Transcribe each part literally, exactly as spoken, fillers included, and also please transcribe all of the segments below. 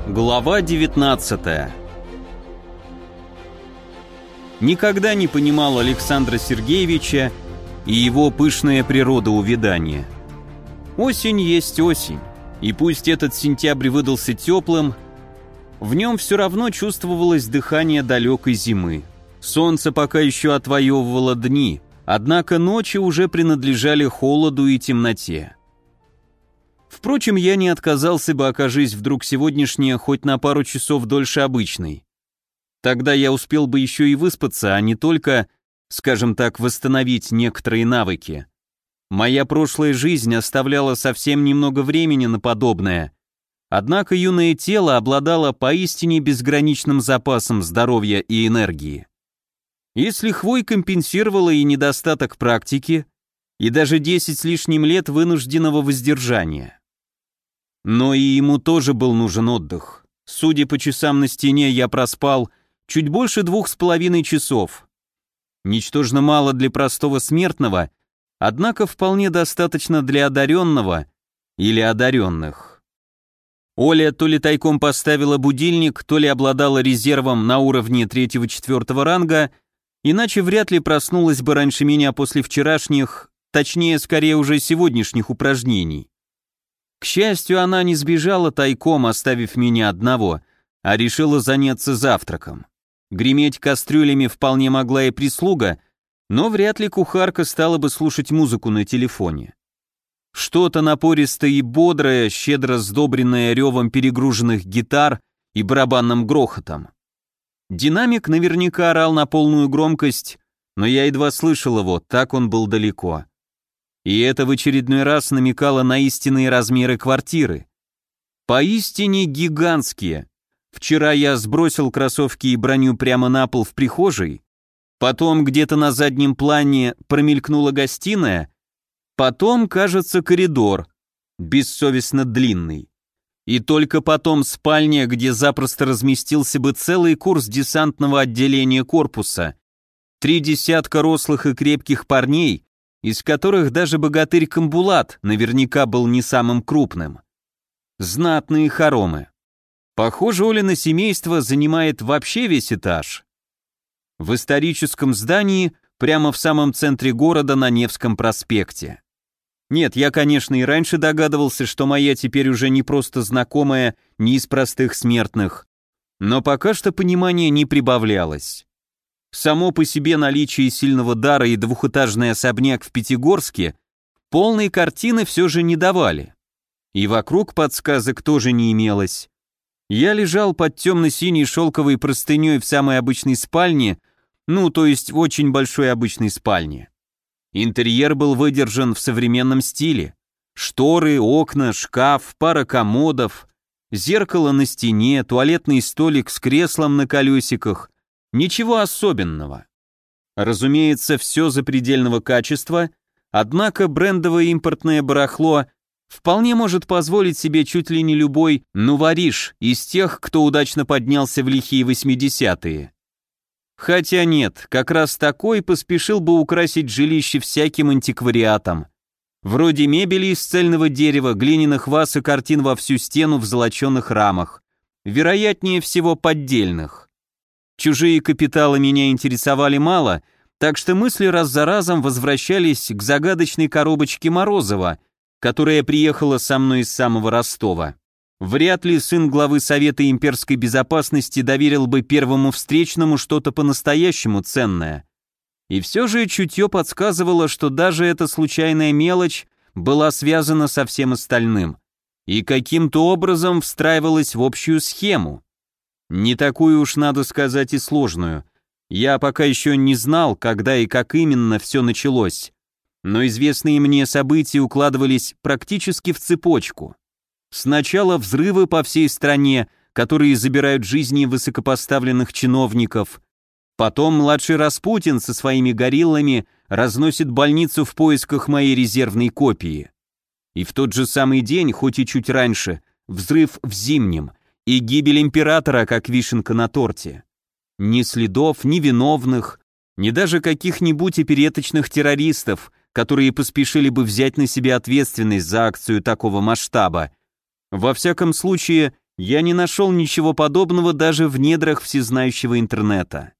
Глава девятнадцатая. Никогда не понимал Александра Сергеевича и его пышное природоувядание. Осень есть осень, и пусть этот сентябрь выдался теплым, в нем все равно чувствовалось дыхание далекой зимы. Солнце пока еще отвоевывало дни, однако ночи уже принадлежали холоду и темноте. Впрочем, я не отказался бы, окажись вдруг сегодняшняя хоть на пару часов дольше обычной. Тогда я успел бы еще и выспаться, а не только, скажем так, восстановить некоторые навыки. Моя прошлая жизнь оставляла совсем немного времени на подобное, однако юное тело обладало поистине безграничным запасом здоровья и энергии. И с лихвой компенсировало и недостаток практики, и даже десять с лишним лет вынужденного воздержания. Но и ему тоже был нужен отдых. Судя по часам на стене, я проспал чуть больше двух с половиной часов. Ничтожно мало для простого смертного, однако вполне достаточно для одаренного или одаренных. Оля то ли тайком поставила будильник, то ли обладала резервом на уровне третьего-четвертого ранга, иначе вряд ли проснулась бы раньше меня после вчерашних, точнее, скорее уже сегодняшних упражнений. К счастью, она не сбежала тайком, оставив меня одного, а решила заняться завтраком. Греметь кастрюлями вполне могла и прислуга, но вряд ли кухарка стала бы слушать музыку на телефоне. Что-то напористое и бодрое, щедро сдобренное ревом перегруженных гитар и барабанным грохотом. Динамик наверняка орал на полную громкость, но я едва слышал его, так он был далеко. И это в очередной раз намекало на истинные размеры квартиры. Поистине гигантские. Вчера я сбросил кроссовки и броню прямо на пол в прихожей, потом где-то на заднем плане промелькнула гостиная, потом, кажется, коридор, бессовестно длинный. И только потом спальня, где запросто разместился бы целый курс десантного отделения корпуса, три десятка рослых и крепких парней, из которых даже богатырь Камбулат наверняка был не самым крупным. Знатные хоромы. Похоже, Олино семейство занимает вообще весь этаж. В историческом здании, прямо в самом центре города на Невском проспекте. Нет, я, конечно, и раньше догадывался, что моя теперь уже не просто знакомая, не из простых смертных, но пока что понимание не прибавлялось. Само по себе наличие сильного дара и двухэтажный особняк в Пятигорске полной картины все же не давали. И вокруг подсказок тоже не имелось. Я лежал под темно-синей шелковой простыней в самой обычной спальне, ну, то есть в очень большой обычной спальне. Интерьер был выдержан в современном стиле. Шторы, окна, шкаф, пара комодов, зеркало на стене, туалетный столик с креслом на колесиках. Ничего особенного. Разумеется, все запредельного качества, однако брендовое импортное барахло вполне может позволить себе чуть ли не любой нувориш из тех, кто удачно поднялся в лихие восьмидесятые. Хотя нет, как раз такой поспешил бы украсить жилище всяким антиквариатом. Вроде мебели из цельного дерева, глиняных ваз и картин во всю стену в золоченых рамах. Вероятнее всего поддельных. Чужие капиталы меня интересовали мало, так что мысли раз за разом возвращались к загадочной коробочке Морозова, которая приехала со мной из самого Ростова. Вряд ли сын главы Совета имперской безопасности доверил бы первому встречному что-то по-настоящему ценное. И все же чутье подсказывало, что даже эта случайная мелочь была связана со всем остальным и каким-то образом встраивалась в общую схему. Не такую уж, надо сказать, и сложную. Я пока еще не знал, когда и как именно все началось, но известные мне события укладывались практически в цепочку. Сначала взрывы по всей стране, которые забирают жизни высокопоставленных чиновников, потом младший Распутин со своими гориллами разносит больницу в поисках моей резервной копии. И в тот же самый день, хоть и чуть раньше, взрыв в Зимнем, и гибель императора, как вишенка на торте. Ни следов, ни виновных, ни даже каких-нибудь опереточных террористов, которые поспешили бы взять на себя ответственность за акцию такого масштаба. Во всяком случае, Я не нашел ничего подобного даже в недрах всезнающего интернета.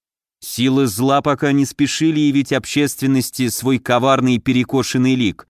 Силы зла пока не спешили явить общественности свой коварный и перекошенный лик.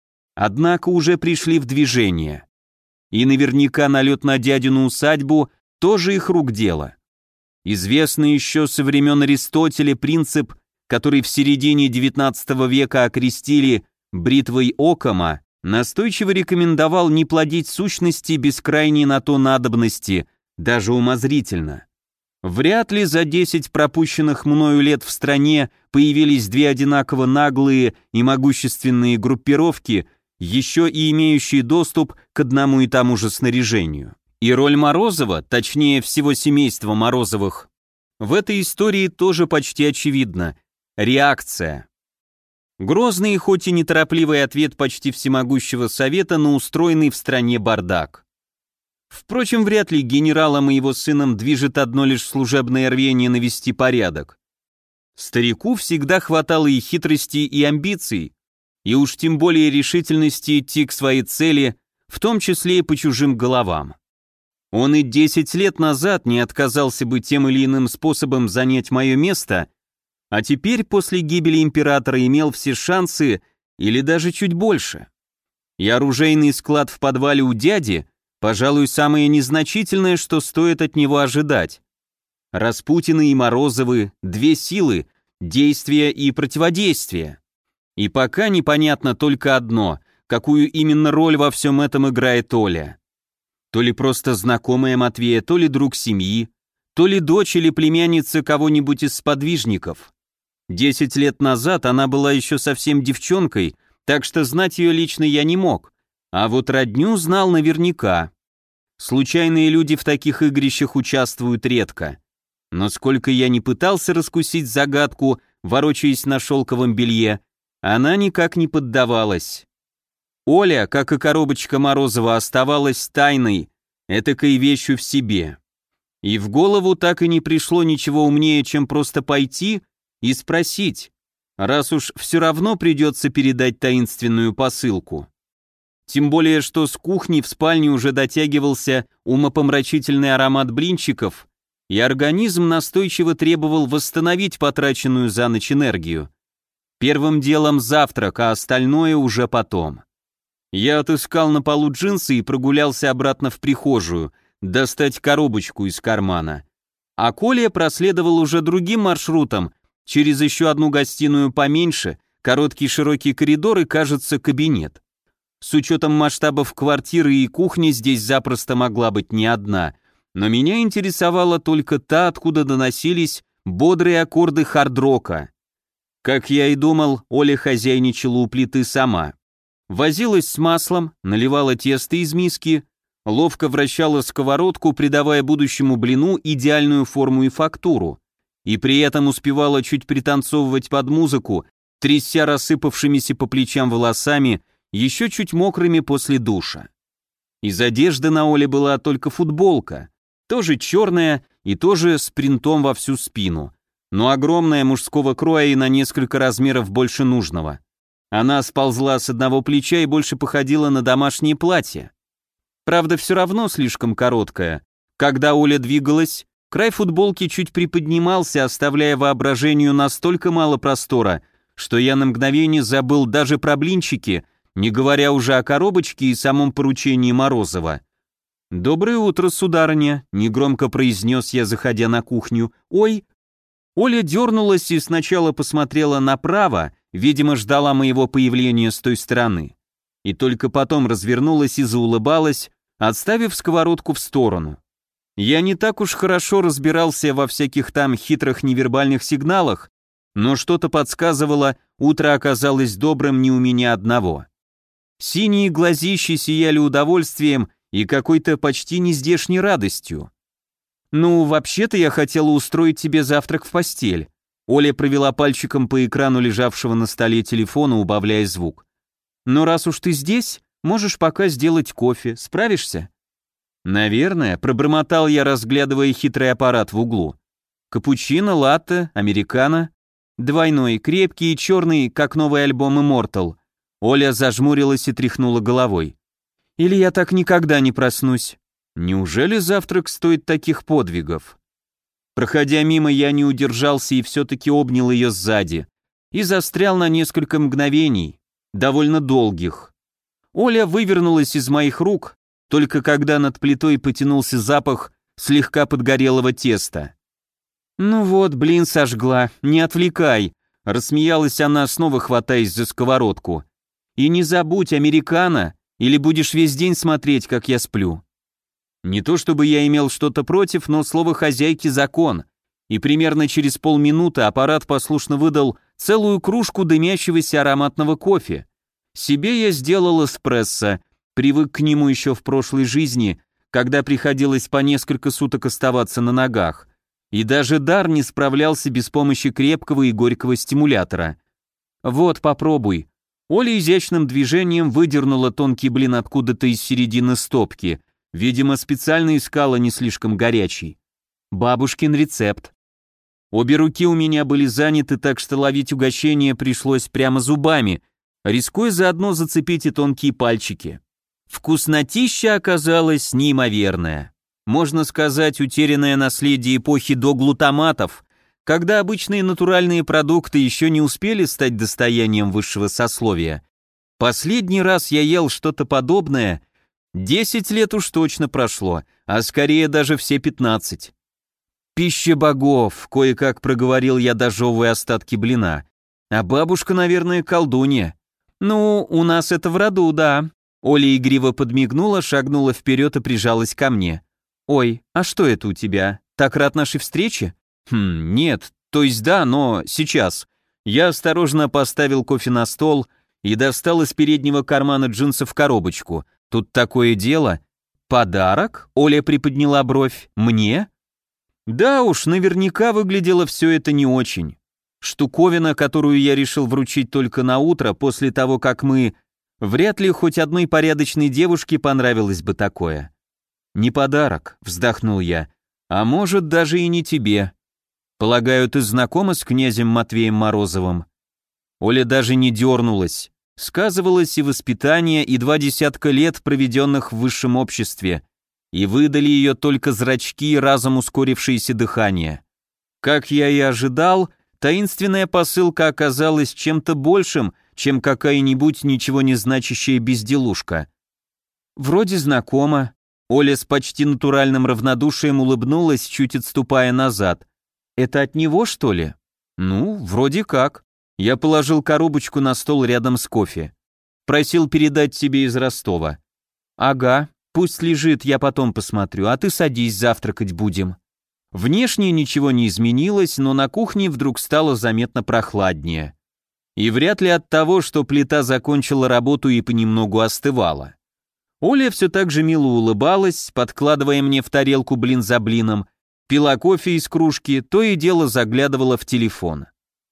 Однако уже пришли в движение. И наверняка налет на дядину усадьбу тоже их рук дело. Известный еще со времен Аристотеля принцип, который в середине девятнадцатого века окрестили бритвой Оккама, настойчиво рекомендовал не плодить сущности без крайней на то надобности, даже умозрительно. Вряд ли за десять пропущенных мною лет в стране появились две одинаково наглые и могущественные группировки, еще и имеющие доступ к одному и тому же снаряжению. И роль Морозова, точнее всего семейства Морозовых, в этой истории тоже почти очевидна. Реакция. Грозный, хоть и неторопливый ответ почти всемогущего совета на устроенный в стране бардак. Впрочем, вряд ли генералом и его сыном движет одно лишь служебное рвение навести порядок. Старику всегда хватало и хитрости, и амбиций, и уж тем более решительности идти к своей цели, в том числе и по чужим головам. Он и десять лет назад не отказался бы тем или иным способом занять мое место, а теперь после гибели императора имел все шансы, или даже чуть больше. И оружейный склад в подвале у дяди, пожалуй, самое незначительное, что стоит от него ожидать. Распутины и Морозовы — две силы, действия и противодействия. И пока непонятно только одно, какую именно роль во всем этом играет Оля. То ли просто знакомая Матвея, то ли друг семьи, то ли дочь или племянница кого-нибудь из сподвижников. Десять лет назад она была еще совсем девчонкой, так что знать ее лично я не мог, а вот родню знал наверняка. Случайные люди в таких игрищах участвуют редко. Но сколько я не пытался раскусить загадку, ворочаясь на шелковом белье, она никак не поддавалась. Оля, как и коробочка Морозова, оставалась тайной, этакой вещью в себе. И в голову так и не пришло ничего умнее, чем просто пойти и спросить, раз уж все равно придется передать таинственную посылку. Тем более, что с кухни в спальне уже дотягивался умопомрачительный аромат блинчиков, и организм настойчиво требовал восстановить потраченную за ночь энергию. Первым делом завтрак, а остальное уже потом. Я отыскал на полу джинсы и прогулялся обратно в прихожую, достать коробочку из кармана. А Коля проследовал уже другим маршрутом, через еще одну гостиную поменьше, короткий широкий коридор и, кажется, кабинет. С учетом масштабов квартиры и кухни здесь запросто могла быть не одна, но меня интересовала только та, откуда доносились бодрые аккорды хард-рока. Как я и думал, Оля хозяйничала у плиты сама. Возилась с маслом, наливала тесто из миски, ловко вращала сковородку, придавая будущему блину идеальную форму и фактуру, и при этом успевала чуть пританцовывать под музыку, тряся рассыпавшимися по плечам волосами, еще чуть мокрыми после душа. Из одежды на Оле была только футболка, тоже черная и тоже с принтом во всю спину, но огромная, мужского кроя и на несколько размеров больше нужного. Она сползла с одного плеча и больше походила на домашнее платье. Правда, все равно слишком короткая. Когда Оля двигалась, край футболки чуть приподнимался, оставляя воображению настолько мало простора, что я на мгновение забыл даже про блинчики, не говоря уже о коробочке и самом поручении Морозова. «Доброе утро, сударыня», — негромко произнес я, заходя на кухню. «Ой». Оля дернулась и сначала посмотрела направо, видимо, ждала моего появления с той стороны. И только потом развернулась и заулыбалась, отставив сковородку в сторону. Я не так уж хорошо разбирался во всяких там хитрых невербальных сигналах, но что-то подсказывало, утро оказалось добрым не у меня одного. Синие глазищи сияли удовольствием и какой-то почти нездешней радостью. «Ну, вообще-то я хотела устроить тебе завтрак в постель». Оля провела пальчиком по экрану лежавшего на столе телефона, убавляя звук. «Но раз уж ты здесь, можешь пока сделать кофе. Справишься?» «Наверное», — пробормотал я, разглядывая хитрый аппарат в углу. «Капучино, латте, американо. Двойной, крепкий и черный, как новый альбом Immortal». Оля зажмурилась и тряхнула головой. «Или я так никогда не проснусь?» Неужели завтрак стоит таких подвигов? Проходя мимо, я не удержался и все-таки обнял ее сзади и застрял на несколько мгновений, довольно долгих. Оля вывернулась из моих рук, только когда над плитой потянулся запах слегка подгорелого теста. «Ну вот, блин, сожгла, не отвлекай», — рассмеялась она, снова хватаясь за сковородку. «И не забудь, американо, или будешь весь день смотреть, как я сплю». Не то чтобы я имел что-то против, но слово хозяйки закон, и примерно через полминуты аппарат послушно выдал целую кружку дымящегося ароматного кофе. Себе я сделал эспрессо, привык к нему еще в прошлой жизни, когда приходилось по несколько суток оставаться на ногах, и даже дар не справлялся без помощи крепкого и горького стимулятора. «Вот, попробуй». Оля изящным движением выдернула тонкий блин откуда-то из середины стопки, видимо, специально искала не слишком горячий. Бабушкин рецепт. Обе руки у меня были заняты, так что ловить угощение пришлось прямо зубами, рискуя заодно зацепить и тонкие пальчики. Вкуснотища оказалась неимоверная. Можно сказать, утерянное наследие эпохи до глутаматов, когда обычные натуральные продукты еще не успели стать достоянием высшего сословия. Последний раз я ел что-то подобное, десять лет уж точно прошло, а скорее даже все пятнадцать. «Пища богов», — кое-как проговорил я, дожевывая остатки блина. «А бабушка, наверное, колдунья». «Ну, у нас это в роду, да». Оля игриво подмигнула, шагнула вперед и прижалась ко мне. «Ой, а что это у тебя? Так рад нашей встрече?» «Хм, нет, то есть да, но сейчас». Я осторожно поставил кофе на стол и достал из переднего кармана джинсов коробочку. «Тут такое дело». «Подарок?» — Оля приподняла бровь. «Мне?» Да уж, наверняка выглядело все это не очень. Штуковина, которую я решил вручить только на утро, после того, как мы... Вряд ли хоть одной порядочной девушке понравилось бы такое. «Не подарок», — вздохнул я, — «а может, даже и не тебе. Полагаю, ты знакома с князем Матвеем Морозовым?» Оля даже не дернулась. Сказывалось и воспитание, и два десятка лет, проведенных в высшем обществе, и выдали ее только зрачки и разом ускорившееся дыхание. Как я и ожидал, таинственная посылка оказалась чем-то большим, чем какая-нибудь ничего не значащая безделушка. «Вроде знакомо». Оля с почти натуральным равнодушием улыбнулась, чуть отступая назад. «Это от него, что ли?» «Ну, вроде как». Я положил коробочку на стол рядом с кофе. «Просил передать тебе из Ростова». «Ага, пусть лежит, я потом посмотрю, а ты садись, завтракать будем». Внешне ничего не изменилось, но на кухне вдруг стало заметно прохладнее. И вряд ли от того, что плита закончила работу и понемногу остывала. Оля все так же мило улыбалась, подкладывая мне в тарелку блин за блином, пила кофе из кружки, то и дело заглядывала в телефон.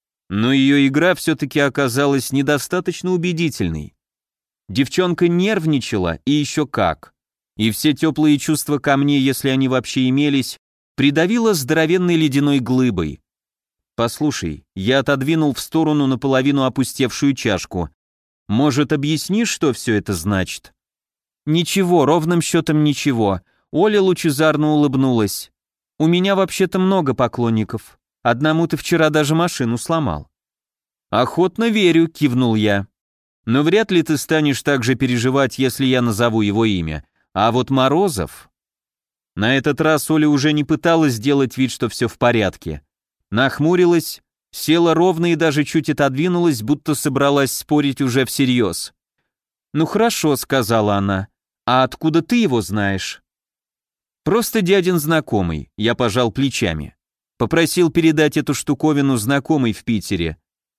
Но ее игра все-таки оказалась недостаточно убедительной. Девчонка нервничала, и еще как. И все теплые чувства ко мне, если они вообще имелись, придавила здоровенной ледяной глыбой. «Послушай, я отодвинул в сторону наполовину опустевшую чашку. Может, объяснишь, что все это значит?» «Ничего, ровным счетом ничего», — Оля лучезарно улыбнулась. «У меня вообще-то много поклонников. Одному ты вчера даже машину сломал». «Охотно верю», — кивнул я. «Но вряд ли ты станешь так же переживать, если я назову его имя. А вот Морозов...» На этот раз Оля уже не пыталась сделать вид, что все в порядке. Нахмурилась, села ровно и даже чуть отодвинулась, будто собралась спорить уже всерьез. «Ну хорошо», — сказала она. «А откуда ты его знаешь?» «Просто дядин знакомый», — я пожал плечами. Попросил передать эту штуковину знакомый в Питере.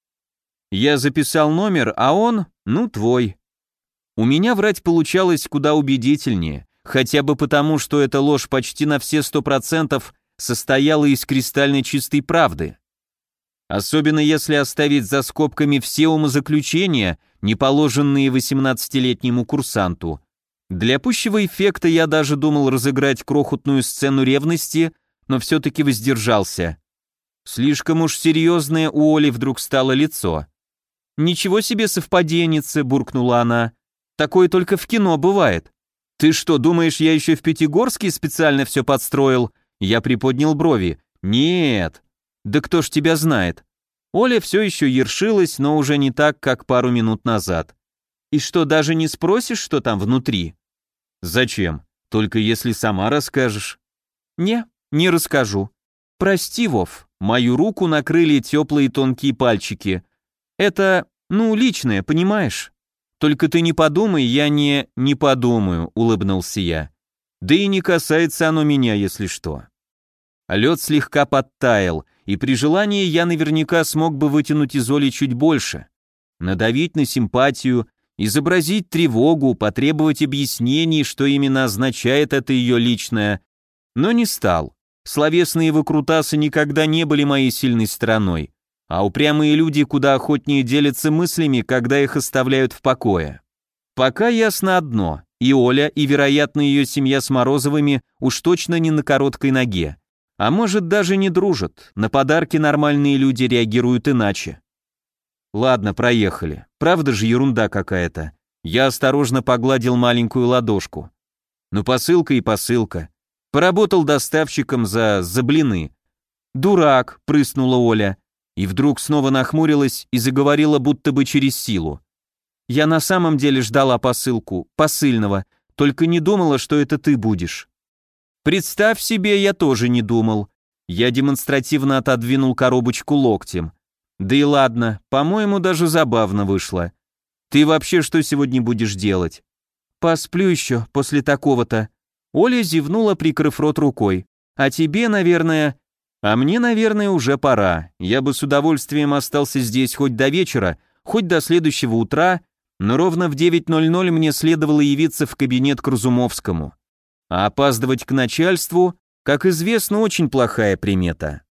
Я записал номер, а он, ну, твой. У меня врать получалось куда убедительнее, хотя бы потому, что эта ложь почти на все сто процентов состояла из кристально чистой правды. Особенно если оставить за скобками все умозаключения, не положенные восемнадцатилетнему курсанту. Для пущего эффекта я даже думал разыграть крохотную сцену ревности, но все-таки воздержался. Слишком уж серьезное у Оли вдруг стало лицо. «Ничего себе совпаденница», — буркнула она. «Такое только в кино бывает. «Ты что, думаешь, я еще в Пятигорске специально все подстроил?» Я приподнял брови. «Нет». «Да кто ж тебя знает?» Оля все еще ершилась, но уже не так, как пару минут назад. «И что, даже не спросишь, что там внутри?» «Зачем? Только если сама расскажешь». «Не, не расскажу. Прости, Вов». Мою руку накрыли теплые тонкие пальчики. «Это, ну, личное, понимаешь? Только ты не подумай, я не... не подумаю», — улыбнулся я. «Да и не касается оно меня, если что». Лед слегка подтаял, и при желании я наверняка смог бы вытянуть из Оли чуть больше. Надавить на симпатию, изобразить тревогу, потребовать объяснений, что именно означает это ее личное, но не стал. Словесные выкрутасы никогда не были моей сильной стороной, а упрямые люди куда охотнее делятся мыслями, когда их оставляют в покое. Пока ясно одно, и Оля, и, вероятно, ее семья с Морозовыми уж точно не на короткой ноге. А может, даже не дружат, на подарки нормальные люди реагируют иначе. Ладно, проехали. Правда же ерунда какая-то. Я осторожно погладил маленькую ладошку. Ну посылка и посылка. Поработал доставщиком за... за блины. «Дурак», — прыснула Оля, и вдруг снова нахмурилась и заговорила будто бы через силу. «Я на самом деле ждала посылку, посыльного, только не думала, что это ты будешь». «Представь себе, я тоже не думал». Я демонстративно отодвинул коробочку локтем. «Да и ладно, по-моему, даже забавно вышло. Ты вообще что сегодня будешь делать?» «Посплю еще после такого-то». Оля зевнула, прикрыв рот рукой. «А тебе, наверное...» «А мне, наверное, уже пора. Я бы с удовольствием остался здесь хоть до вечера, хоть до следующего утра, но ровно в девять ноль ноль мне следовало явиться в кабинет к Разумовскому. А опаздывать к начальству, как известно, очень плохая примета».